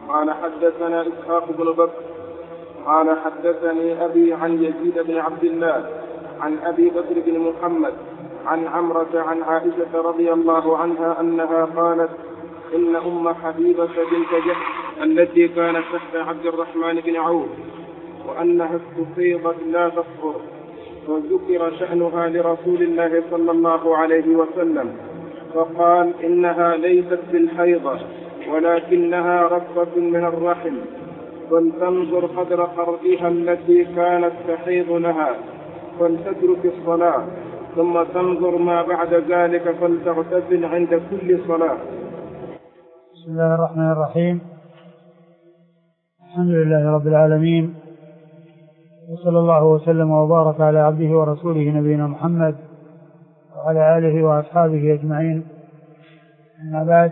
قال حدثنا إسحاق بن بكر قال حدثني أبي عن يزيد بن عبد الله عن أبي بكر بن محمد عن عمرة عن عائشة رضي الله عنها أنها قالت إن أم حبيبة بنت جحش التي كانت تحت عبد الرحمن بن عوف وأنها استفيضت لا تصبر، وذكر شأنها لرسول الله صلى الله عليه وسلم فقال إنها ليست بالحيضة ولكنها رقة من الرحم، فلتنظر قدر قربها التي كانت تحيض لها فلتترك الصلاة، ثم تنظر ما بعد ذلك فلتغتسل عند كل صلاة. بسم الله الرحمن الرحيم. الحمد لله رب العالمين، وصلى الله وسلم وبارك على عبده ورسوله نبينا محمد وعلى آله وأصحابه أجمعين. أما بعد،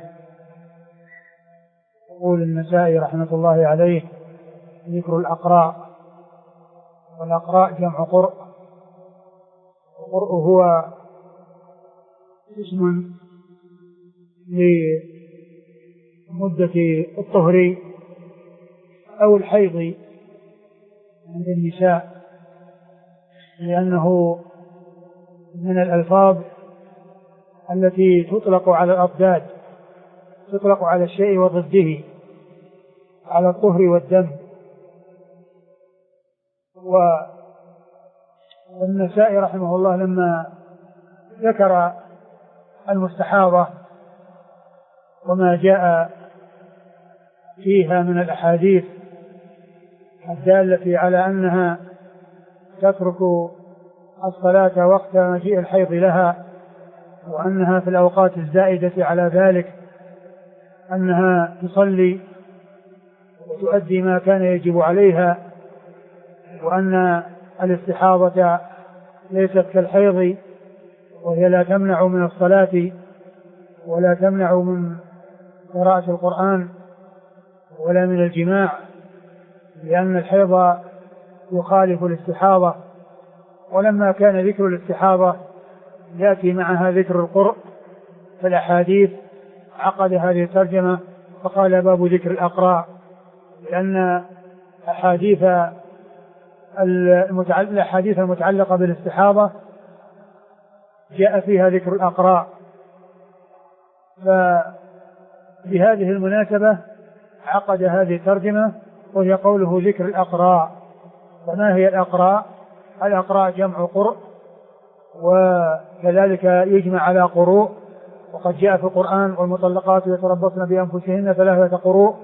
يقول النسائي رحمة الله عليه: ذكر الأقراء. والأقراء جمع قرء، القرء هو اسم لمدة الطهر أو الحيض عند النساء، لأنه من الألفاظ التي تطلق على الأضداد، تطلق على الشيء وضده، على الطهر والدم. والنسائي رحمه الله لما ذكر المستحاضة وما جاء فيها من الأحاديث الدالة على أنها تترك الصلاة وقت مجيء الحيض لها، وأنها في الأوقات الزائدة على ذلك أنها تصلي وتؤدي ما كان يجب عليها، وأن الاستحاضة ليست كالحيض، وهي لا تمنع من الصلاة ولا تمنع من قراءة القرآن ولا من الجماع، لأن الحيض يخالف الاستحاضة. ولما كان ذكر الاستحاضة يأتي معها ذكر القرء في الأحاديث عقد هذه الترجمة فقال: باب ذكر الأقراء، لأن الأحاديث المتعلقة بالاستحاضة جاء فيها ذكر الأقراء. فبهذه المناسبة عقد هذه الترجمة، وهي قوله ذكر الأقراء. فما هي الأقراء؟ الأقراء جمع قرء، وكذلك يجمع على قروء، وقد جاء في القرآن: والمطلقات يتربصن بأنفسهن 3 قروء.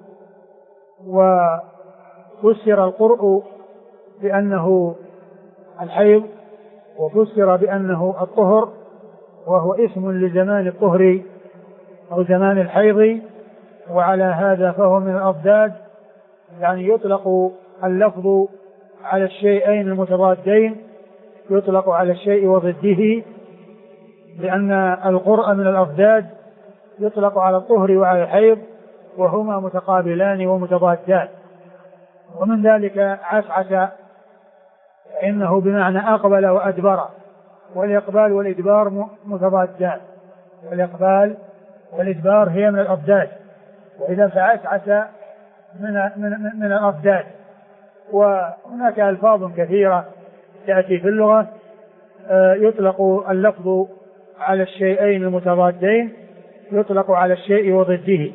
وفسر القرء بأنه الحيض، وفسر بأنه الطهر، وهو اسم لزمان الطهر أو زمان الحيض. وعلى هذا فهو من الأضداد، يعني يطلق اللفظ على الشيئين المتضادين، يطلق على الشيء وضده، لأن القرء من الأضداد يطلق على الطهر وعلى الحيض، وهما متقابلان ومتضادان. ومن ذلك عسعس، إنه بمعنى أقبل وأدبر، والإقبال والإدبار متضادان، والإقبال والإدبار هي من الأضداد، وإذا فعسعس من الأضداد. وهناك ألفاظ كثيرة تأتي في اللغة يطلق اللفظ على الشيئين المتضادين، يطلق على الشيء وضده.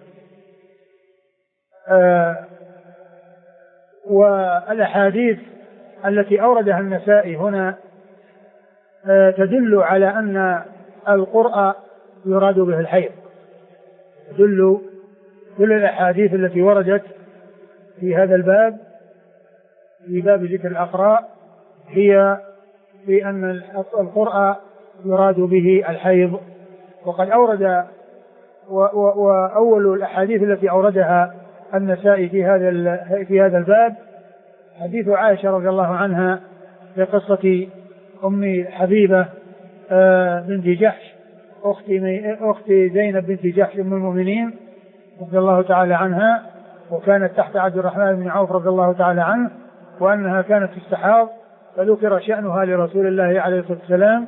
والأحاديث التي أوردها النسائي هنا تدل على أن القرء يراد به الحيض. تدل كل الأحاديث التي وردت في هذا الباب، في باب ذكر الأقراء، هي في أن القرء يراد به الحيض. وقد أورد وأول الأحاديث التي أوردها النسائي في هذا الباب حديث عائشة رضي الله عنها في قصة أم حبيبة بنت جحش أخت زينب بنت جحش أم المؤمنين رضي الله تعالى عنها، وكانت تحت عبد الرحمن بن عوف رضي الله تعالى عنه، وأنها كانت تستحاض، فذكر شأنها لرسول الله عليه الصلاة والسلام،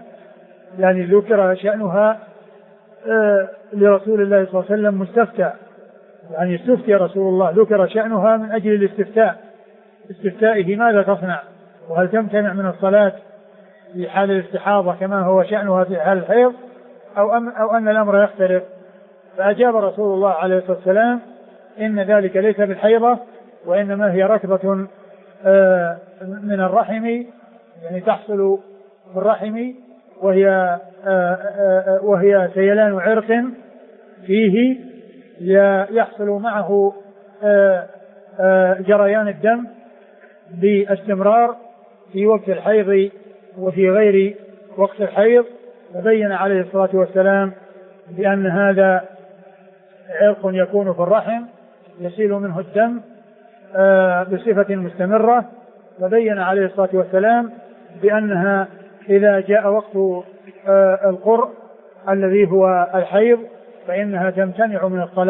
يعني ذكر شأنها لرسول الله صلى الله عليه وسلم مستفتى يعني استفتي رسول الله، ذكر شأنها من أجل الاستفتاء، استفتائه ماذا تصنع وهل تمتنع من الصلاة في حال الاستحاضة كما هو شأنها في حال الحيض أو أن الأمر يختلف. فأجاب رسول الله عليه الصلاة والسلام إن ذلك ليس بالحيضة وإنما هي ركبة من الرحم، يعني تحصل في الرحم وهي سيلان عرق فيه يحصل معه جريان الدم باستمرار في وقت الحيض وفي غير وقت الحيض. فبين عليه الصلاة والسلام بأن هذا عرق يكون في الرحم يسيل منه الدم بصفة مستمرة. فبين عليه الصلاة والسلام بأنها إذا جاء وقت القرء الذي هو الحيض فإنها تمتنع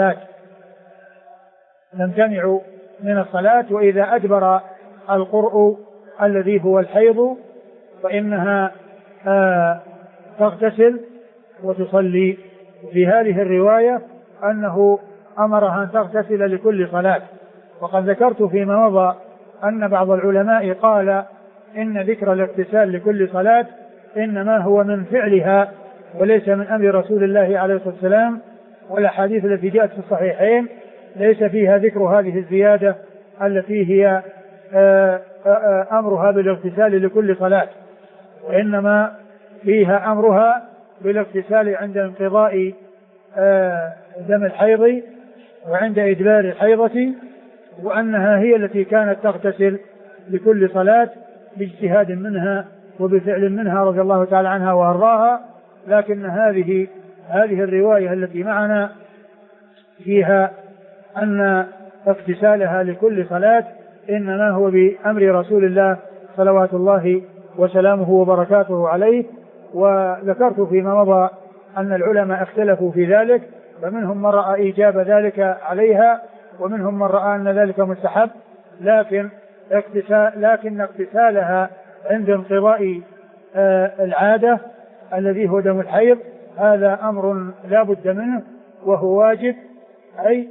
من الصلاة، وإذا أدبر القرء الذي هو الحيض فإنها تغتسل وتصلي. في هذه الرواية أنه أمرها أن تغتسل لكل صلاة. وقد ذكرت فيما مضى أن بعض العلماء قال إن ذكر الاغتسال لكل صلاة إنما هو من فعلها وليس من أمر رسول الله عليه الصلاة والسلام، والأحاديث التي جاءت في الصحيحين ليس فيها ذكر هذه الزيادة التي هي أمرها بالاغتسال لكل صلاة، وإنما فيها أمرها بالاغتسال عند انقضاء دم الحيض وعند إدبار الحيضة، وأنها هي التي كانت تغتسل لكل صلاة باجتهاد منها وبفعل منها رضي الله تعالى عنها وأرضاها. لكن هذه الرواية التي معنا فيها أن اغتسالها لكل صلاة إنما هو بأمر رسول الله صلوات الله وسلامه وبركاته عليه. وذكرت فيما مضى أن العلماء اختلفوا في ذلك، فمنهم من رأى إيجاب ذلك عليها ومنهم من رأى أن ذلك مستحب، لكن اغتسالها عند انقضاء العادة الذي هو دم الحيض هذا أمر لا بد منه وهو واجب، أي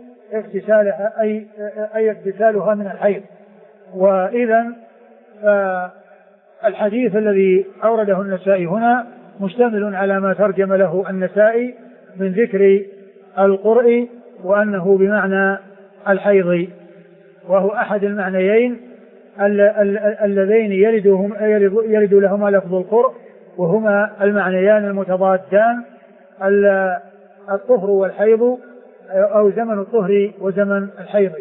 اغتسالها من الحيض. وإذا الحديث الذي أورده النسائي هنا مشتمل على ما ترجم له النسائي من ذكر القرء وأنه بمعنى الحيض، وهو أحد المعنيين اللذين يرد لهما لفظ القرء، وهما المعنيان المتضادان الطهر والحيض أو زمن الطهر وزمن الحيض.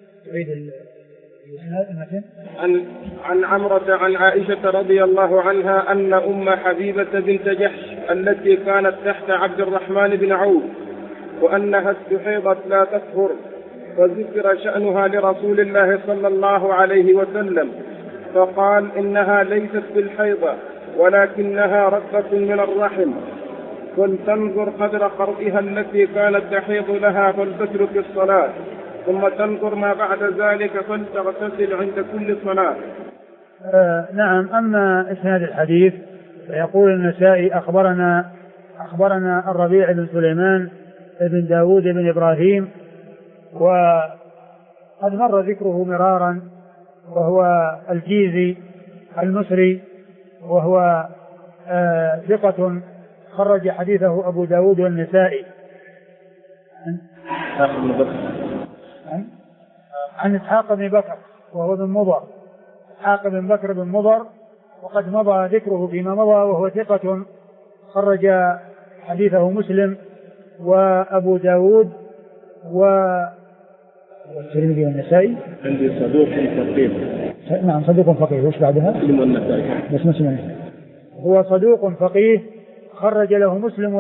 عن عمرة عن عائشة رضي الله عنها أن أم حبيبة بنت جحش التي كانت تحت عبد الرحمن بن عوف وأنها استحيضت لا تطهر، وذكر شأنها لرسول الله صلى الله عليه وسلم فقال إنها ليست بالحيضة ولكنها ركبة من الرحم، فلتنظر قدر قرئها التي كانت تحيض لها فلتترك الصلاة، ثم تنظر ما بعد ذلك فلتغتسل عند كل صلاة. نعم. أما إسناد الحديث فيقول النسائي أخبرنا الربيع بن سليمان بن داود بن إبراهيم، وقد مر ذكره مرارا، وهو الجيزي المصري، وهو ثقة خرج حديثه أبو داود والنسائي. عن إسحاق بن بكر وهو بن مضر، إسحاق بن بكر بن مضر، وقد مضى ذكره فيما مضى، وهو ثقة خرج حديثه مسلم وأبو داود والترمذي والنسائي. عندي صدوق فقيه. نعم صدوق فقيه. وش بعدها؟ مسلم والنسائي. بس مسلم. هو صدوق فقيه خرج له مسلم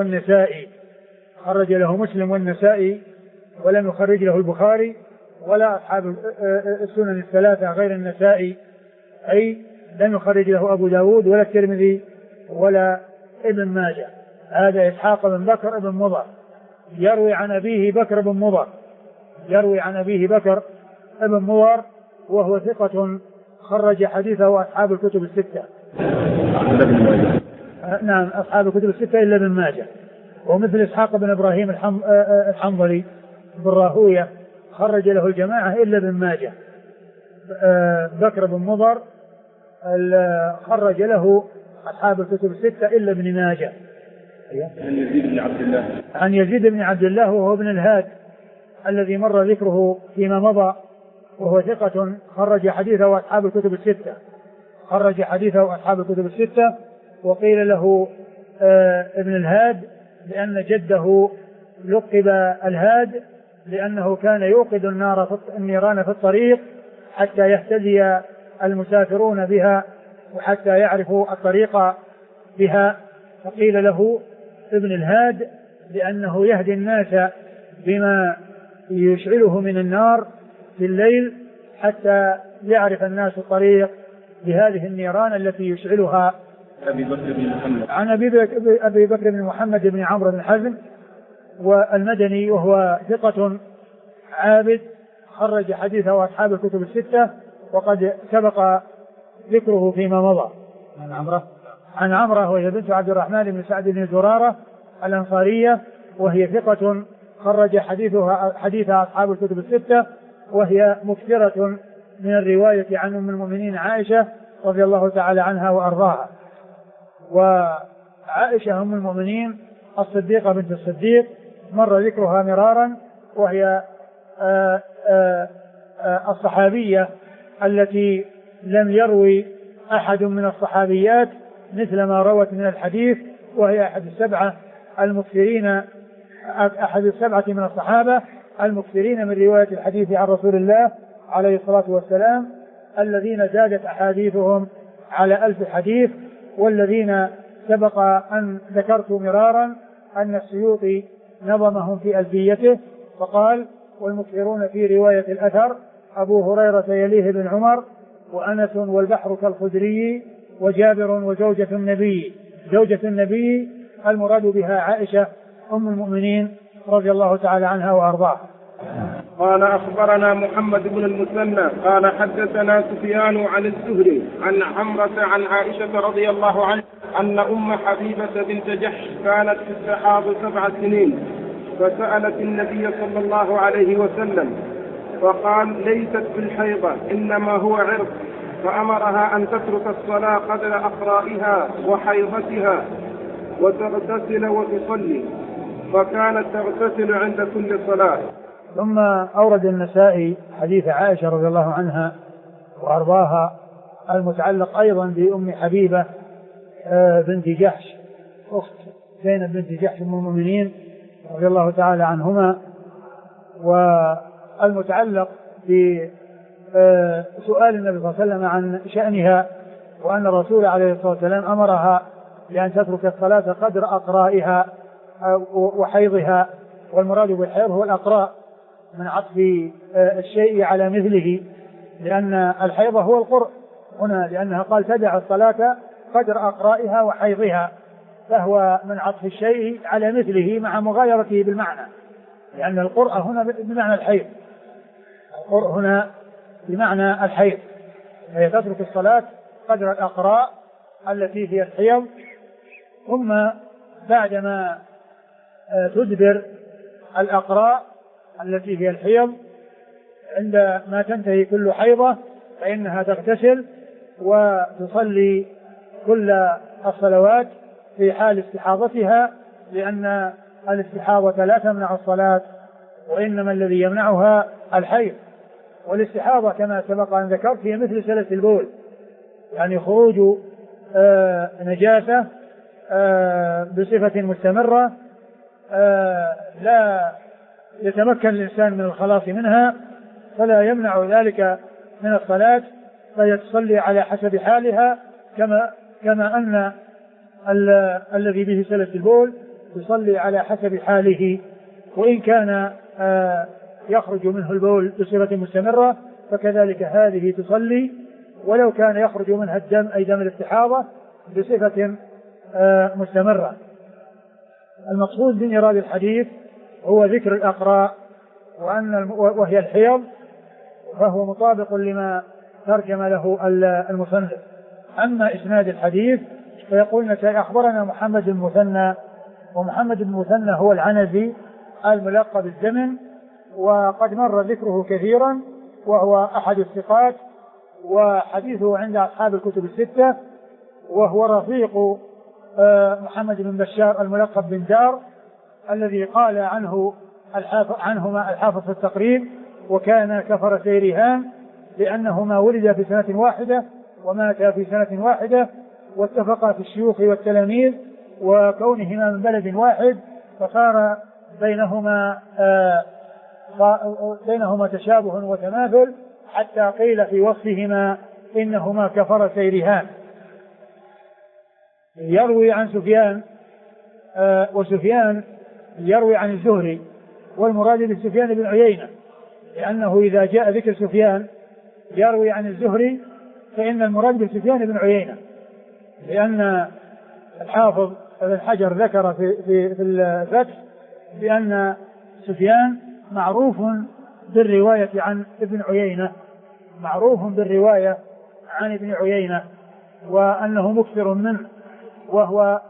والنسائي، ولم يخرج له البخاري ولا أصحاب السنن الثلاثة غير النسائي، أي لم يخرج له أبو داود ولا الترمذي ولا ابن ماجه. هذا إسحاق بن بكر بن مضر يروي عن أبيه بكر بن مضر، وهو ثقة خرج حديثه أصحاب الكتب الستة. نعم أصحاب الكتب الستة إلا ابن ماجه. ومثل إسحاق بن إبراهيم الحنظلي بن راهوية خرج له الجماعة إلا ابن ماجه. بكر بن مضر خرج له أصحاب الكتب الستة إلا ابن ماجه. عن يزيد بن عبد الله. عن يزيد بن عبد الله وهو ابن الهاد الذي مر ذكره فيما مضى، وهو ثقة خرج حديثه أصحاب الكتب الستة. خرج حديثه أصحاب الكتب الستة. وقيل له ابن الهاد لأن جده لقب الهاد لأنه كان يوقد النيران في الطريق حتى يهتدي المسافرون بها وحتى يعرفوا الطريق بها، فقيل له ابن الهاد لأنه يهدي الناس بما يشعله من النار في الليل حتى يعرف الناس الطريق بهذه النيران التي يشعلها. أبي بكر بن محمد. عن أبي بكر بن محمد بن عمرو بن حزم والمدني وهو ثقة عابد خرج حديثه أصحاب الكتب الستة وقد سبق ذكره فيما مضى. عن عمرة وهي بنت عبد الرحمن بن سعد بن زرارة الأنصارية وهي ثقة خرج حديثها أصحاب الكتب الستة، وهي مكثرة من الرواية عن أم المؤمنين عائشة رضي الله تعالى عنها وأرضاها. وعائشة أم المؤمنين الصديقة بنت الصديق مر ذكرها مرارا، وهي الصحابية التي لم يروي أحد من الصحابيات مثل ما روت من الحديث، وهي أحد السبعة من الصحابة المكثرين من رواية الحديث عن رسول الله عليه الصلاة والسلام، الذين زادت أحاديثهم على 1000 حديث، والذين سبق أن ذكرت مرارا أن السيوطي نظمهم في ألفيته فقال: والمكثرون في رواية الأثر أبو هريرة يليه بن عمر وأنس والبحر كالخدري وجابر وزوجة النبي. زوجة النبي المراد بها عائشة أم المؤمنين رضي الله تعالى عنها وأرضاها. قال: أخبرنا محمد بن المثنى قال حدثنا سفيان عن الزهري عن عمرة عن عائشة رضي الله عنها أن أم حبيبة بنت جحش كانت في السحاب 7 سنين، فسألت النبي صلى الله عليه وسلم فقال: ليست بالحيضة إنما هو عرق، فأمرها أن تترك الصلاة قدر أقرائها وحيضتها وتغتسل وتصلي، فكانت تغتسل عند كل صلاة. ثم أورد النسائي حديث عائشة رضي الله عنها وأرضاها المتعلق أيضا بأم حبيبة بنت جحش أخت زينب بنت جحش أم المؤمنين رضي الله تعالى عنهما، والمتعلق بسؤال النبي صلى الله عليه وسلم عن شأنها، وأن الرسول عليه الصلاة والسلام أمرها بأن تترك الصلاة قدر أقرائها وحيضها. والمراد بالحيض هو الأقراء من عطف الشيء على مثله، لأن الحيض هو القرء هنا، لأنها قال تدع الصلاة قدر أقرائها وحيضها، فهو من عطف الشيء على مثله مع مغايرته بالمعنى، لأن القرء هنا بمعنى الحيض. القرء هنا بمعنى الحيض، فهي تترك الصلاة قدر الأقراء التي هي الحيض، ثم بعدما تدبر الأقراء التي هي الحيض عندما تنتهي كل حيضة فإنها تغتسل وتصلي كل الصلوات في حال استحاضتها، لأن الاستحاضة لا تمنع الصلاة، وإنما الذي يمنعها الحيض. والاستحاضة كما سبق أن ذكرت هي مثل سلس البول، يعني خروج نجاسة بصفة مستمرة لا يتمكن الإنسان من الخلاص منها، فلا يمنع ذلك من الصلاة، فيتصلي على حسب حالها، كما أن الذي به سلس البول يصلي على حسب حاله، وإن كان يخرج منه البول بصفة مستمرة فكذلك هذه تصلي، ولو كان يخرج منها الدم أي دم الاستحاضة بصفة مستمرة. المقصود من إيراد الحديث هو ذكر الأقراء وهي الحيض، فهو مطابق لما ترجم له المصنف. أما إسناد الحديث فيقول أخبرنا محمد بن المثنى، ومحمد بن المثنى هو العنزي الملقب بالزمن، وقد مر ذكره كثيرا، وهو أحد الثقات، وحديثه عند أصحاب الكتب الستة، وهو رفيق محمد بن بشار الملقب بن دار الذي قال عنهما الحافظ في التقريب وكان كفر سيرهان، لأنهما ولدا في سنة واحدة وماتا في سنة واحدة، واتفقا في الشيوخ والتلاميذ، وكونهما من بلد واحد فصار بينهما تشابه وتماثل، حتى قيل في وصفهما إنهما كفر سيرهان. يروي عن سفيان، وسفيان يروي عن الزهري، والمراد بسفيان بن عيينة، لأنه إذا جاء ذكر سفيان يروي عن الزهري فإن المراد بسفيان بن عيينة، لأن الحافظ ابن حجر ذكر في الفتح بأن سفيان معروف بالرواية عن ابن عيينة، معروف بالرواية عن ابن عيينة، وأنه مكثر منه، وهو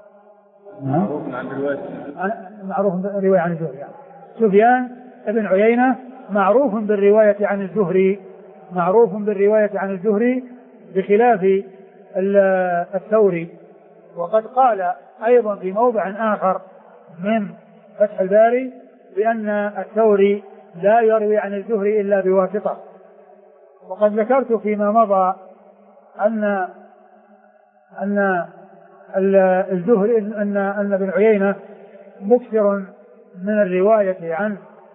معروف بالرواية عن الزهري. يعني سفيان ابن عيينة معروف بالرواية عن الزهري، معروف بالرواية عن الزهري بخلاف الثوري. وقد قال أيضا في موضع آخر من فتح الباري بأن الثوري لا يروي عن الزهري إلا بواسطة. وقد ذكرت فيما مضى أن الزهري أن ابن عيينة مكثر من الرواية عن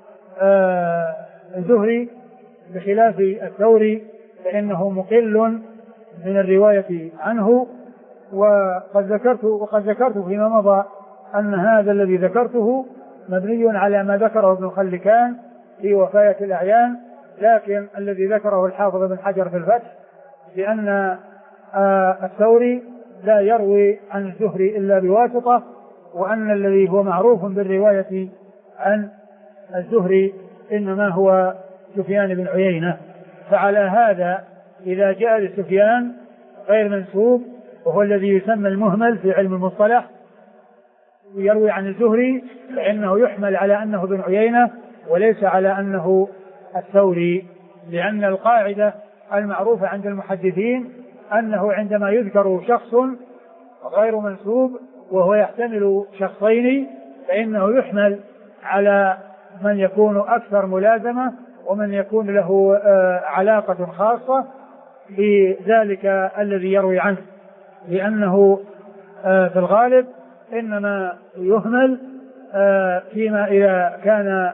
الزهري بخلاف الثوري فإنه مقل من الرواية عنه. وقد ذكرت فيما مضى أن هذا الذي ذكرته مبني على ما ذكره ابن خلكان في وفاية الأعيان، لكن الذي ذكره الحافظ بن حجر في الفتح بأن الثوري لا يروي عن الزهري إلا بواسطة، وأن الذي هو معروف بالرواية عن الزهري إنما هو سفيان بن عيينة. فعلى هذا إذا جاء لسفيان غير منسوب، وهو الذي يسمى المهمل في علم المصطلح، يروي عن الزهري، فإنه يحمل على أنه بن عيينة وليس على أنه الثوري، لأن القاعدة المعروفة عند المحدثين أنه عندما يذكر شخص غير منسوب وهو يحتمل شخصين فإنه يحمل على من يكون أكثر ملازمة ومن يكون له علاقة خاصة بذلك الذي يروي عنه، لأنه في الغالب إنما يهمل فيما إذا كان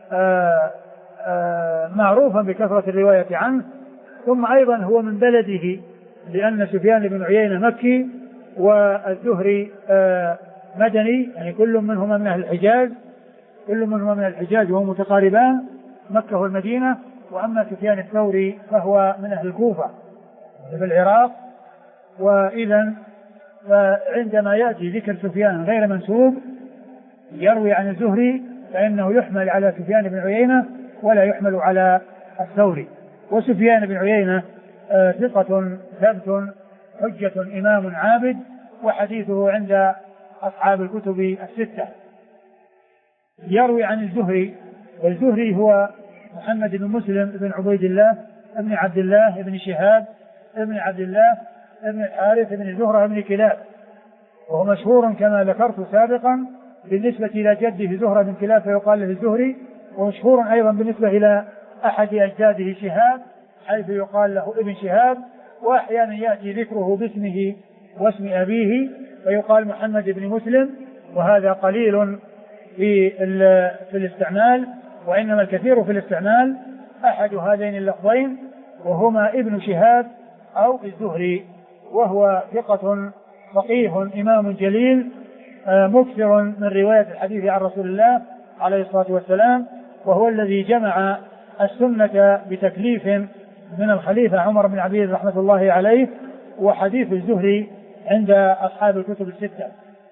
معروفا بكثرة الرواية عنه، ثم أيضا هو من بلده، لأن سفيان بن عيينة مكي والزهري مدني، يعني كل منهما من أهل الحجاز وهم متقاربان مكة والمدينة. وأما سفيان الثوري فهو من أهل الكوفة في العراق. وإذا فعندما يأتي ذكر سفيان غير منسوب يروي عن الزهري فإنه يحمل على سفيان بن عيينة ولا يحمل على الثوري. وسفيان بن عيينة ثقة ثبت حجة إمام عابد، وحديثه عند أصحاب الكتب الستة. يروي عن الزهري، والزهري هو محمد بن مسلم بن عبيد الله ابن عبد الله ابن شهاب ابن عبد الله ابن الحارث ابن زهرة ابن كلاب، وهو مشهور كما ذكرت سابقا بالنسبة إلى جده زهرة بن كلاب فيقال له الزهري، ومشهور أيضا بالنسبة إلى أحد أجداده شهاب حيث يقال له ابن شهاب. وأحيانا يأتي ذكره باسمه واسم أبيه فيقال محمد بن مسلم، وهذا قليل في الاستعمال، وإنما الكثير في الاستعمال أحد هذين اللفظين وهما ابن شهاب أو الزهري، وهو ثقة فقيه إمام جليل مكثر من رواية الحديث عن رسول الله عليه الصلاة والسلام، وهو الذي جمع السنة بتكليف من الخليفة عمر بن عبد العزيز رحمة الله عليه. وحديث الزهري عند أصحاب الكتب الستة.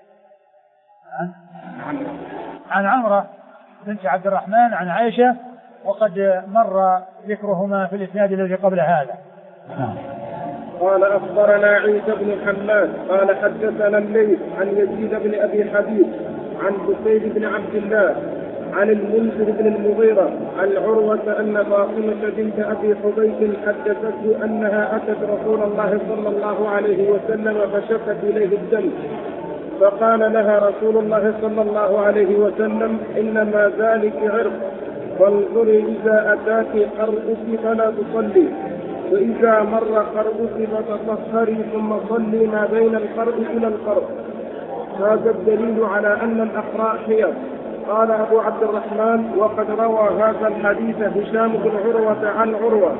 عن عمرة بنت عبد الرحمن عن عائشة، وقد مر ذكرهما في الإسناد الذي قبل هذا. قال أخبرنا عيسى بن حماد قال حدثنا الليث عن يزيد بن أبي حبيب عن بسيد بن عبد الله عن المنذر بن المغيرة عن عروة أن فاطمة بنت أبي حبيش حدثته أنها أتت رسول الله صلى الله عليه وسلم فشكت إليه الدم، فقال لها رسول الله صلى الله عليه وسلم: إنما ذلك عرق، فانظري إذا أتاك قرؤك فلا تصلي، وإذا مر قرؤك فتطهري ثم صلي ما بين القرء إلى القرء. هذا الدليل على أن الأقراء حيض. قال أبو عبد الرحمن: وقد روى هذا الحديث هشام بن عروة عن عروة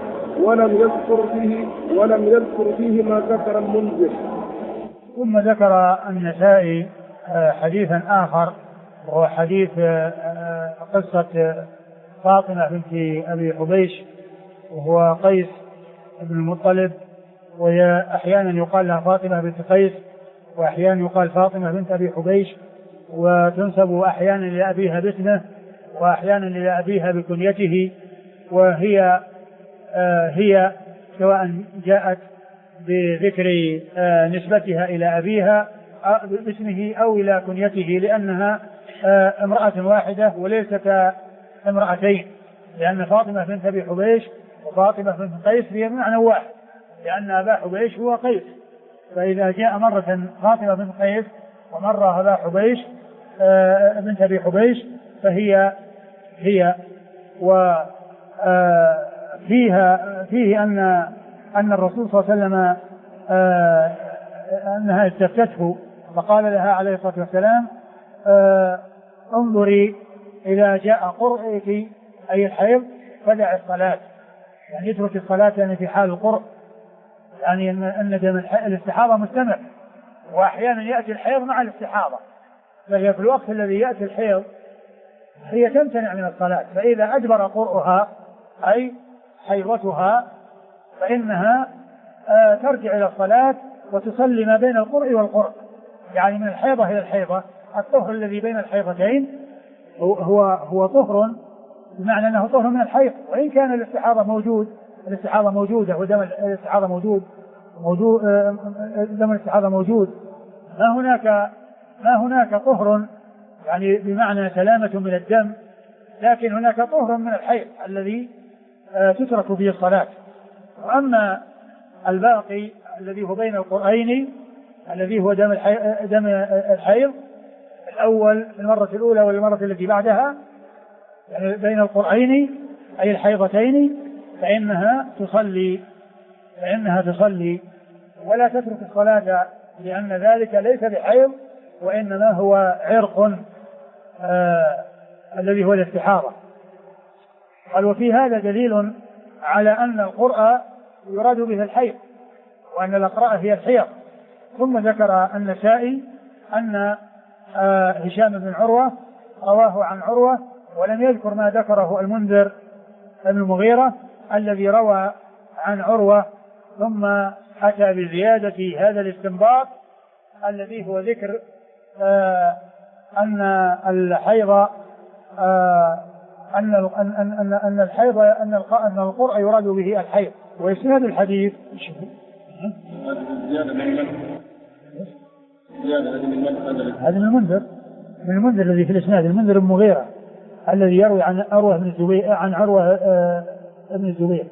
ولم يذكر فيه ما ذكر المنذر. ثم ذكر النسائي حديثا آخر، وهو حديث قصة فاطمة بنت أبي حبيش، وهو قيس بن المطلب، وهي أحيانا يقال لها فاطمة بنت قيس، وأحيانا يقال فاطمة بنت أبي حبيش، وتنسب أحيانا لأبيها باسمه وأحيانا لأبيها بكنيته، وهي هي سواء جاءت بذكر نسبتها إلى أبيها باسمه أو إلى كنيته، لأنها امرأة واحدة وليست امرأتين، لأن فاطمة بنت أبي حبيش وفاطمة بنت قيس هي معنى واحد، لأن أبا حبيش هو قيس، فإذا جاء مرة فاطمة بنت قيس ومرة أبا حبيش بنت أبي حبيش فهي فيه أن الرسول صلى الله عليه وسلم أنها استفتته فقال لها عليه الصلاة والسلام: انظري إذا جاء قرئك أي الحيض فدع الصلاة، يعني اترك الصلاة يعني في حال القرء، يعني أن دم الاستحاضة مستمر، وأحيانا يأتي الحيض مع الاستحاضة، فهي في الوقت الذي يأتي الحيض هي تمتنع من الصلاة، فإذا أجبر قرؤها أي حيضتها فإنها ترجع إلى الصلاة وتصلي ما بين القرء والقرء، يعني من الحيضة إلى الحيضة. الطهر الذي بين الحيضتين هو طهر بمعنى أنه طهر من الحيض، وإن كان الاستحاضة موجودة ودم الاستحاضة دم الاستحاضة موجود، ما هناك طهر يعني بمعنى سلامة من الدم، لكن هناك طهر من الحيض الذي تترك به الصلاة. وأما الباقي الذي هو بين القرئين الذي هو دم الحيض الأول في المرة الأولى والمرة التي بعدها، يعني بين القرئين أي الحيضتين، فإنها تصلي ولا تترك الصلاة، لأن ذلك ليس بحيض وإنما هو عرق الذي هو الاستحاضة. قال: وفي هذا دليل على أن القرء يراد به الحيض وأن الأقراء هي الحيض. ثم ذكر النسائي أن هشام بن عروة رواه عن عروة ولم يذكر ما ذكره المنذر بن المغيرة الذي روى عن عروة، ثم أتى بزيادة هذا الاستنباط الذي هو ذكر أن الحيض أن الحيض أن القرء يراد به الحيض. وإسناد الحديث هذا من المنذر الذي في الإسناد، المنذر بن المغيرة الذي يروي عن عروة بن الزبير عن عروة بن الزبير.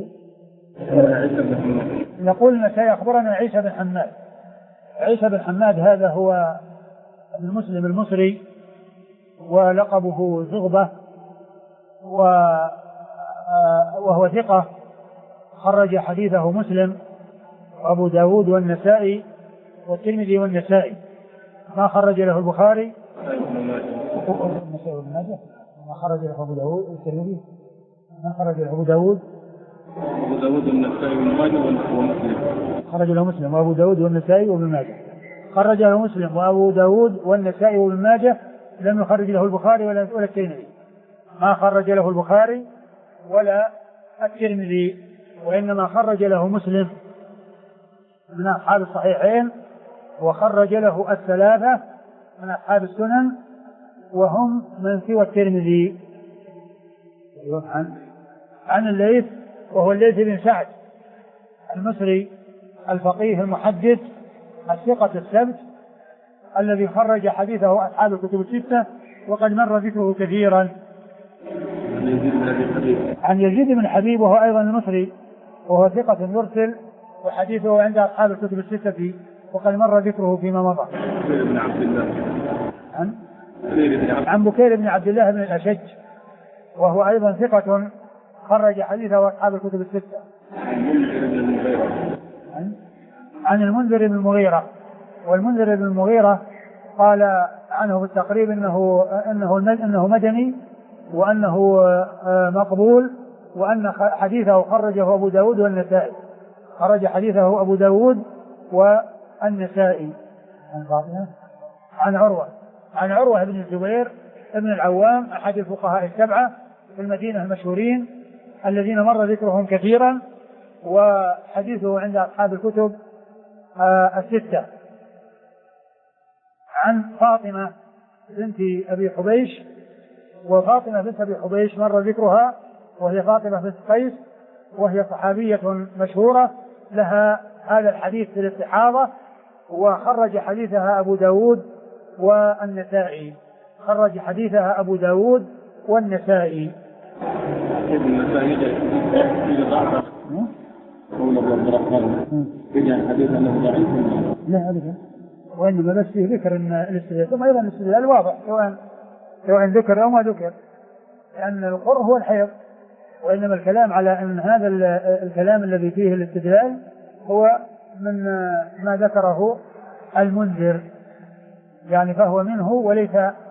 يقول النسائي: أخبرنا عيسى بن حماد. عيسى بن حماد هذا هو ابن مسلم المصري ولقبه زغبة، وهو ثقة، خرج حديثه مسلم وأبو داود والنسائي والترمذي والنسائي، ما خرج له البخاري ما خرج له أبو داود والترمذي، ما خرج له أبو داود والنسائي ومسلم، خرج له مسلم وأبو داود والنسائي وابن ماجه، خرج له مسلم وأبو داود والنسائي وابن ماجه، لم يخرج له البخاري ولا الترمذي، ما خرج له البخاري ولا الترمذي، وإنما خرج له مسلم من أصحاب الصحيحين، وخرج له الثلاثة من أصحاب السنن وهم من سوى الترمذي. عن الليث وهو الليث بن سعد المصري الفقيه المحدث الثقة الثبت الذي خرج حديثه أصحاب الكتب الستة وقد مر ذكره كثيرا. عن يزيد بن حبيب وهو أيضا المصري وهو ثقة يرسل وحديثه عند أصحاب الكتب الستة وقد مر ذكره فيما مضى. عن بكير بن عبد الله بن الأشج وهو أيضا ثقة خرج حديثه أصحاب الكتب الستة. عن المنذر بن المغيرة والمنذر بن المغيرة قال عنه بالتقريب إنه مدني وأنه مقبول وأن حديثه خرجه أبو داود والنسائي. خرج حديثه أبو داود والنسائي. عن عروة بن الزبير ابن العوام أحد الفقهاء السبعة في المدينة المشهورين الذين مر ذكرهم كثيرا وحديثه عند أصحاب الكتب الستة. عن فاطمة بنت أبي حبيش وفاطمة بنت أبي حبيش مر ذكرها وهي فاطمة بنت قيس وهي صحابية مشهورة لها هذا الحديث في الاستحاضة وخرج حديثها أبو داود والنسائي. خرج حديثها أبو داود والنسائي. لا أبدا وإنما بس فيه ذكر أن الاستدلال ثم أيضا الاستدلال واضح سواء ذكر أو ما ذكر لأن القرء هو الحيض وإنما الكلام على أن هذا الكلام الذي فيه الاستدلال هو من ما ذكره المنذر يعني فهو منه وليس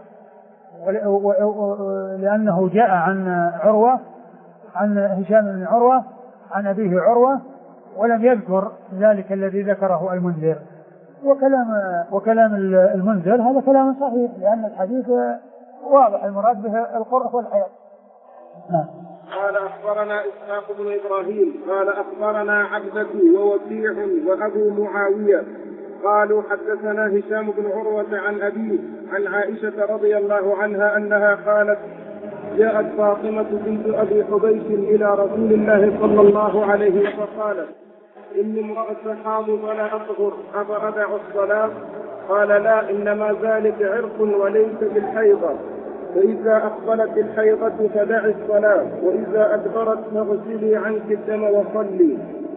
لأنه جاء عن عروة عن هشام بن عروة عن أبيه عروة ولم يذكر ذلك الذي ذكره المنذر. وكلام المنذر هذا كلام صحيح لأن الحديث واضح المراد به القرء والحيض. قال أخبرنا إسحاق بن إبراهيم قال أخبرنا عبدة ووكيع وأبو معاوية قالوا حدثنا هشام بن عروة عن أبيه عن عائشة رضي الله عنها أنها قالت جاءت فاطمة بنت أبي حبيش إلى رسول الله صلى الله عليه وسلم فقالت إني امرأة حاض فلا أطهر أفأدع الصلاة؟ قال لا إنما ذلك عرق وليس بالحيضة فإذا أقبلت الحيضة فدع الصلاة وإذا أدبرت فاغسلي عنك الدم وصلي.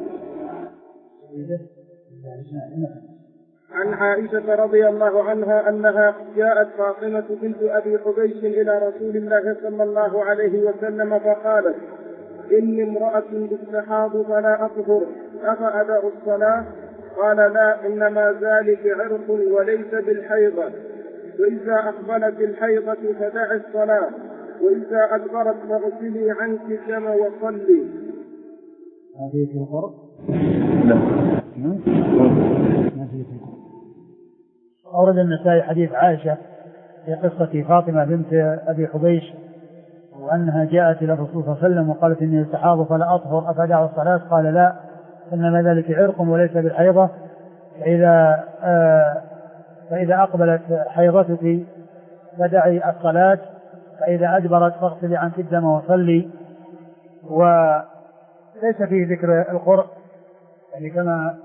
عن عائشة رضي الله عنها أنها جاءت فاطمة بنت أبي حبيش إلى رسول الله صلى الله عليه وسلم فقالت إني امرأة استحاض فلا أطهر أفأدع الصلاة؟ قال لا إنما ذلك عرق وليس بالحيضة وإذا أقبلت الحيضة فدع الصلاة وإذا أدبرت فاغسلي عنك الدم وصلي. هذه في القرء؟ أورد النسائي حديث عائشة في قصة فاطمة بنت أبي حبيش وأنها جاءت إلى الرسول صلى الله عليه وسلم وقالت إني استحاض فلا أطهر أفدع الصلاة؟ قال لا إنما ذلك عرق وليس بالحيضة فإذا أقبلت حيضتك فدعي الصلاة فإذا أدبرت فاغسلي عنك الدم وصلي. وليس فيه ذكر القرء يعني كما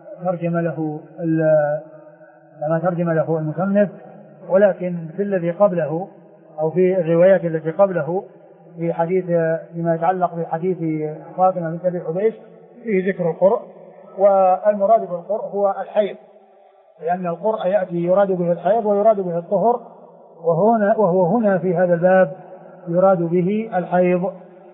ترجم له المصنف ولكن في الذي قبله أو في الروايات التي قبله في حديث فيما يتعلق بحديث فاطمة بنت أبي حبيش فيه ذكر القرء والمراد بالقرء هو الحيض لأن القرء يأتي يراد به الحيض ويراد به الطهر وهو هنا في هذا الباب يراد به الحيض.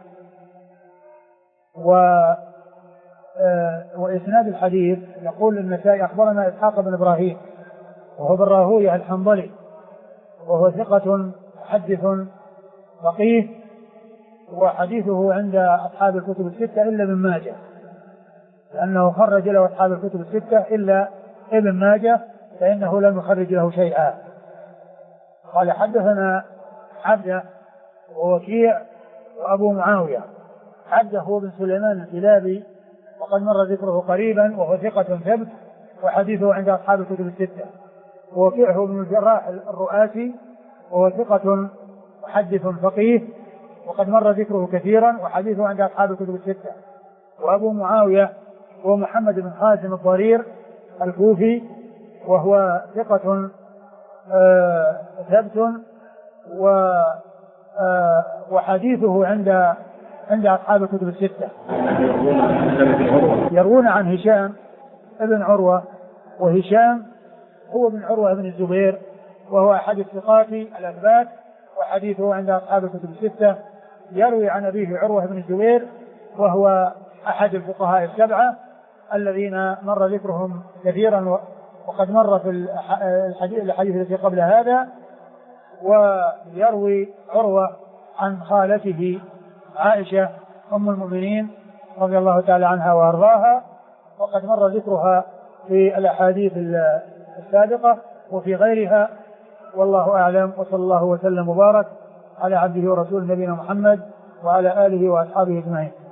وإسناد الحديث يقول النسائي أخبرنا إسحاق بن إبراهيم وهو بن راهويه الحنظلي وهو ثقة محدث فقيه وحديثه عند أصحاب الكتب الستة إلا ابن ماجه لأنه خرج له أصحاب الكتب الستة إلا ابن ماجه فإنه لم يخرج له شيئا. قال حدثنا عبده ووكيع وأبو معاوية. عبده هو بن سليمان الكلابي وقد مر ذكره قريبا وهو ثقة ثبت وحديثه عند أصحاب الكتب الستة. ووكيع هو بن الجراح الرؤاسي وهو ثقة محدث فقيه وقد مر ذكره كثيرا وحديثه عند أصحاب الكتب الستة. وأبو معاوية هو محمد بن خازم الضرير الكوفي وهو ثقة ثبت وحديثه عند أصحاب الكتب الستة. يروون عن هشام ابن عروة، وهشام هو ابن عروة بن الزبير، وهو أحد الثقات الأثبات، وحديثه عند أصحاب الكتب الستة. يروي عن أبيه عروة بن الزبير، وهو أحد الفقهاء السبعة الذين مر ذكرهم كثيرا، وقد مر في الحديث الذي قبل هذا. ويروي عروة عن خالته عائشة أم المؤمنين رضي الله تعالى عنها وأرضاها، وقد مر ذكرها في الأحاديث السابقة وفي غيرها. والله أعلم، وصلى الله وسلم وبارك على عبده ورسوله نبينا محمد وعلى آله وأصحابه أجمعين.